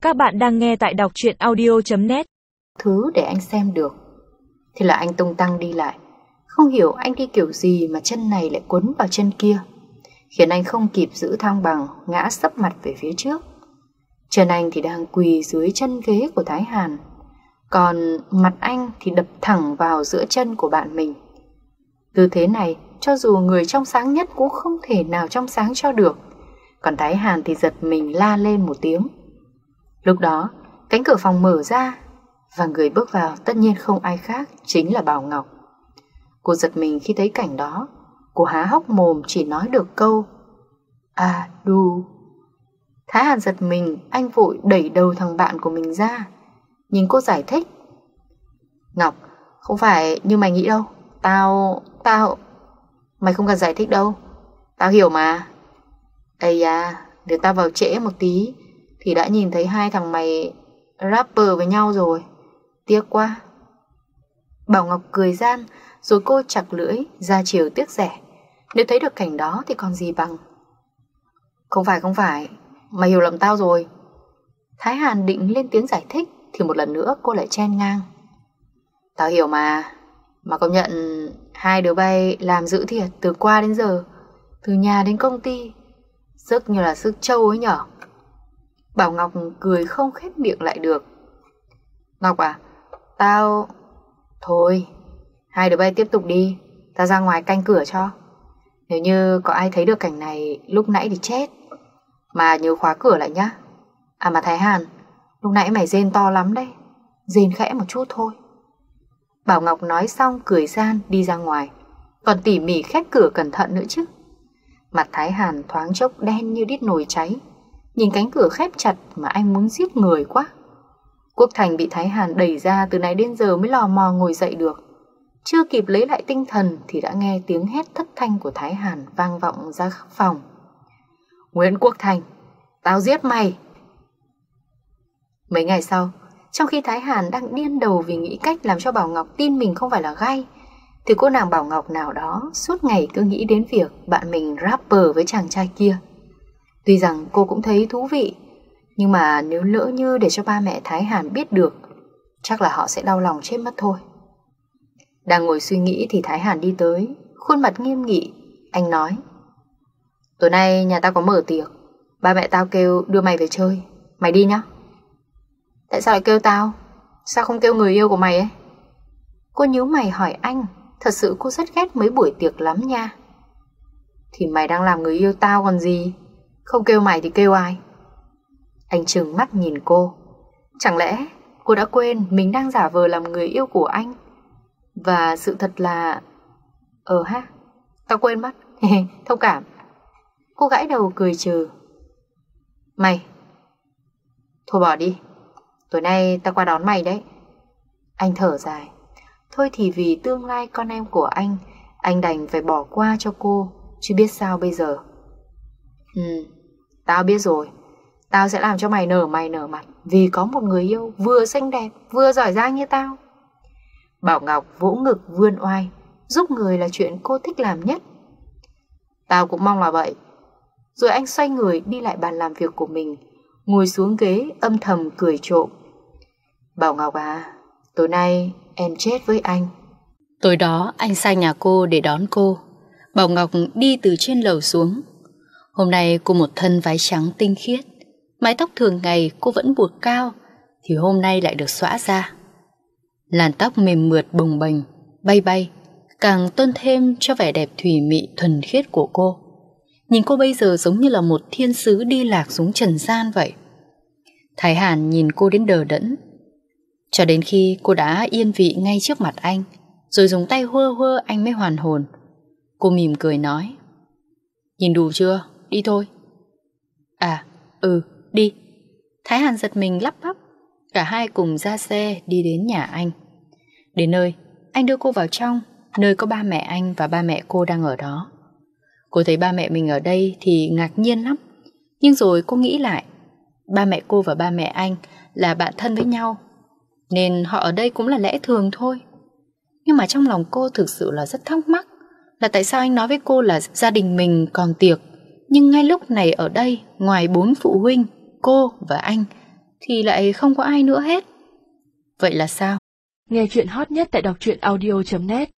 Các bạn đang nghe tại đọc truyện audio.net. Thứ để anh xem được. Thế là anh tung tăng đi lại. Không hiểu anh đi kiểu gì mà chân này lại quấn vào chân kia, khiến anh không kịp giữ thăng bằng, ngã sấp mặt về phía trước. Chân anh thì đang quỳ dưới chân ghế của Thái Hàn, còn mặt anh thì đập thẳng vào giữa chân của bạn mình. Tư thế này, cho dù người trong sáng nhất cũng không thể nào trong sáng cho được. Còn Thái Hàn thì giật mình la lên một tiếng. Lúc đó, cánh cửa phòng mở ra, và người bước vào tất nhiên không ai khác, chính là Bảo Ngọc. Cô giật mình khi thấy cảnh đó. Cô há hốc mồm chỉ nói được câu "À đù". Thái Hàn giật mình, anh vội đẩy đầu thằng bạn của mình ra, nhìn cô giải thích: "Ngọc, không phải như mày nghĩ đâu. Tao Mày không cần giải thích đâu, tao hiểu mà. Ây da, để tao vào trễ một tí thì đã nhìn thấy hai thằng mày rapper với nhau rồi. Tiếc quá." Bảo Ngọc cười gian, rồi cô chặt lưỡi ra chiều tiếc rẻ. Nếu thấy được cảnh đó thì còn gì bằng. Không phải, mày hiểu lầm tao rồi." Thái Hàn định lên tiếng giải thích thì một lần nữa cô lại chen ngang: "Tao hiểu mà công nhận hai đứa bay làm dữ thiệt, từ qua đến giờ, từ nhà đến công ty, sức như là sức trâu ấy nhở." Bảo Ngọc cười không khép miệng lại được. "Ngọc à, Thôi, hai đứa bay tiếp tục đi, ta ra ngoài canh cửa cho. Nếu như có ai thấy được cảnh này lúc nãy thì chết. Mà nhớ khóa cửa lại nhá. À mà Thái Hàn, lúc nãy mày rên to lắm đấy, rên khẽ một chút thôi." Bảo Ngọc nói xong cười gian đi ra ngoài, còn tỉ mỉ khép cửa cẩn thận nữa chứ. Mặt Thái Hàn thoáng chốc đen như đít nồi cháy. Nhìn cánh cửa khép chặt mà anh muốn giết người quá. Quốc Thành bị Thái Hàn đẩy ra từ nãy đến giờ mới lò mò ngồi dậy được. Chưa kịp lấy lại tinh thần thì đã nghe tiếng hét thất thanh của Thái Hàn vang vọng ra khắp phòng: "Nguyễn Quốc Thành, tao giết mày!" Mấy ngày sau, trong khi Thái Hàn đang điên đầu vì nghĩ cách làm cho Bảo Ngọc tin mình không phải là gay, thì cô nàng Bảo Ngọc nào đó suốt ngày cứ nghĩ đến việc bạn mình rapper với chàng trai kia. Tuy rằng cô cũng thấy thú vị, nhưng mà nếu lỡ như để cho ba mẹ Thái Hàn biết được, chắc là họ sẽ đau lòng chết mất thôi. Đang ngồi suy nghĩ thì Thái Hàn đi tới, khuôn mặt nghiêm nghị. Anh nói: "Tối nay nhà tao có mở tiệc, ba mẹ tao kêu đưa mày về chơi, mày đi nhá." "Tại sao lại kêu tao? Sao không kêu người yêu của mày ấy?" Cô nhíu mày hỏi anh. Thật sự cô rất ghét mấy buổi tiệc lắm nha. "Thì mày đang làm người yêu tao còn gì, không kêu mày thì kêu ai?" Anh trừng mắt nhìn cô. Chẳng lẽ cô đã quên mình đang giả vờ làm người yêu của anh? Và sự thật là... tao quên mất. Thông cảm. Cô gãi đầu cười trừ. Thôi bỏ đi, tối nay tao qua đón mày đấy." Anh thở dài. Thôi thì vì tương lai con em của anh đành phải bỏ qua cho cô, chứ biết sao bây giờ. Tao biết rồi. Tao sẽ làm cho mày nở mày nở mặt, vì có một người yêu vừa xinh đẹp vừa giỏi giang như tao. Bảo Ngọc vỗ ngực vươn oai. Giúp người là chuyện cô thích làm nhất. "Tao cũng mong là vậy." Rồi anh xoay người đi lại bàn làm việc của mình, ngồi xuống ghế âm thầm cười trộm. "Bảo Ngọc à, tối nay em chết với anh." Tối đó anh sang nhà cô để đón cô. Bảo Ngọc đi từ trên lầu xuống. Hôm nay cô một thân váy trắng tinh khiết. Mái tóc thường ngày cô vẫn buộc cao, thì hôm nay lại được xõa ra. Làn tóc mềm mượt bồng bềnh, bay bay, càng tôn thêm cho vẻ đẹp thùy mị thuần khiết của cô. Nhìn cô bây giờ giống như là một thiên sứ đi lạc xuống trần gian vậy. Thái Hàn nhìn cô đến đờ đẫn, cho đến khi cô đã yên vị ngay trước mặt anh, rồi dùng tay hơ hơ anh mới hoàn hồn. Cô mỉm cười nói: "Nhìn đủ chưa? Đi thôi." Đi." Thái Hàn giật mình lắp bắp. Cả hai cùng ra xe đi đến nhà anh. Đến nơi, anh đưa cô vào trong, nơi có ba mẹ anh và ba mẹ cô đang ở đó. Cô thấy ba mẹ mình ở đây thì ngạc nhiên lắm. Nhưng rồi cô nghĩ lại, ba mẹ cô và ba mẹ anh là bạn thân với nhau, nên họ ở đây cũng là lẽ thường thôi. Nhưng mà trong lòng cô thực sự là rất thắc mắc, là tại sao anh nói với cô là gia đình mình còn tiệc, nhưng ngay lúc này ở đây, ngoài 4 phụ huynh, cô và anh, thì lại không có ai nữa hết. Vậy là sao? Nghe chuyện hot nhất tại đọc truyện audio.net